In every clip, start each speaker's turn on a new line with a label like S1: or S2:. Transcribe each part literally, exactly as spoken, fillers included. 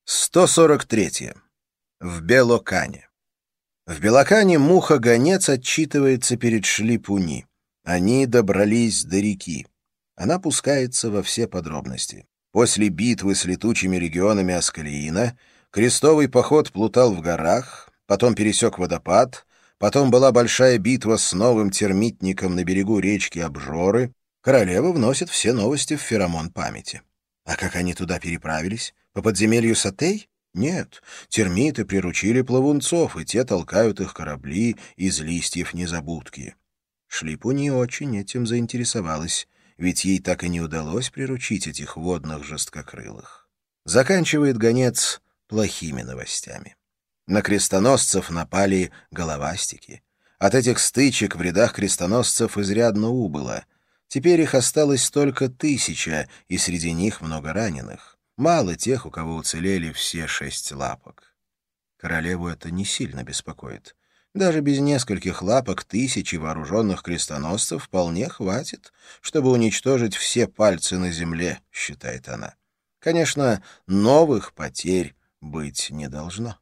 S1: сто сорок три. В Белокане. В Белокане муха-гонец отчитывается перед Шлипуни. Они добрались до реки. Она пускается во все подробности. После битвы с летучими регионами Аскалиина крестовый поход плутал в горах, потом пересек водопад, потом была большая битва с новым термитником на берегу речки Обжоры. Королева вносит все новости в феромон памяти. А как они туда переправились? По подземелью Сатей? Нет, термиты приручили плавунцов, и те толкают их корабли из листьев незабудки. Шлипуни очень этим заинтересовалась, ведь ей так и не удалось приручить этих водных жесткокрылых. Заканчивает гонец плохими новостями. На крестоносцев напали головастики. От этих стычек в рядах крестоносцев изрядно убыло. Теперь их осталось только тысяча, и среди них много раненых. Мало тех, у кого уцелели все шесть лапок. Королеву это не сильно беспокоит. Даже без нескольких лапок тысячи вооруженных крестоносцев вполне хватит, чтобы уничтожить все пальцы на земле, считает она. Конечно, новых потерь быть не должно.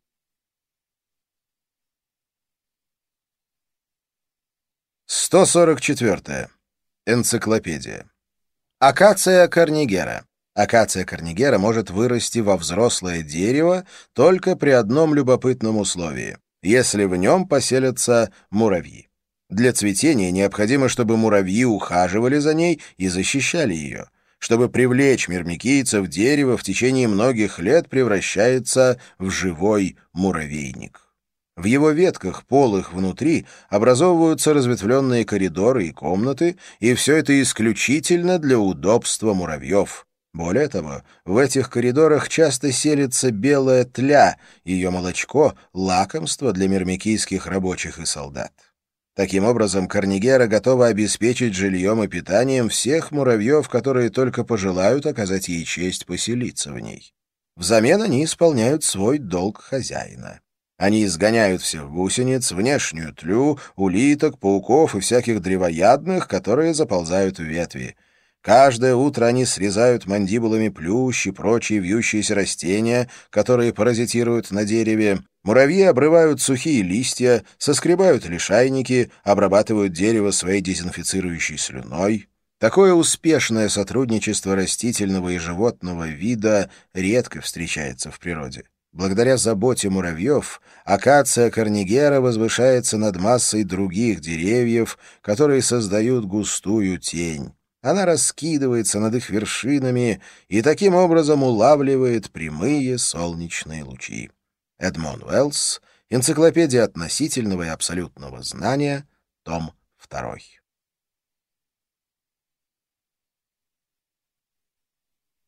S1: сто сорок четыре. Энциклопедия. Акация корнигера. Акация корнигера может вырасти во взрослое дерево только при одном любопытном условии — если в нем поселятся муравьи. Для цветения необходимо, чтобы муравьи ухаживали за ней и защищали ее. Чтобы привлечь мирмикийцев, дерево в течение многих лет превращается в живой муравейник. В его ветках, полых внутри, образовываются разветвленные коридоры и комнаты, и все это исключительно для удобства муравьев. Более того, в этих коридорах часто селится белая тля, ее молочко — лакомство для мирмикийских рабочих и солдат. Таким образом, корнигера готова обеспечить жильем и питанием всех муравьев, которые только пожелают оказать ей честь поселиться в ней. Взамен они исполняют свой долг хозяина. Они изгоняют всех гусениц, внешнюю тлю, улиток, пауков и всяких древоядных, которые заползают в ветви. Каждое утро они срезают мандибулами плющ и прочие вьющиеся растения, которые паразитируют на дереве. Муравьи обрывают сухие листья, соскребают лишайники, обрабатывают дерево своей дезинфицирующей слюной. Такое успешное сотрудничество растительного и животного вида редко встречается в природе. Благодаря заботе муравьев акация корнигера возвышается над массой других деревьев, которые создают густую тень. Она раскидывается над их вершинами и таким образом улавливает прямые солнечные лучи. Эдмон Уэллс. Энциклопедия относительного и абсолютного знания. Том второй.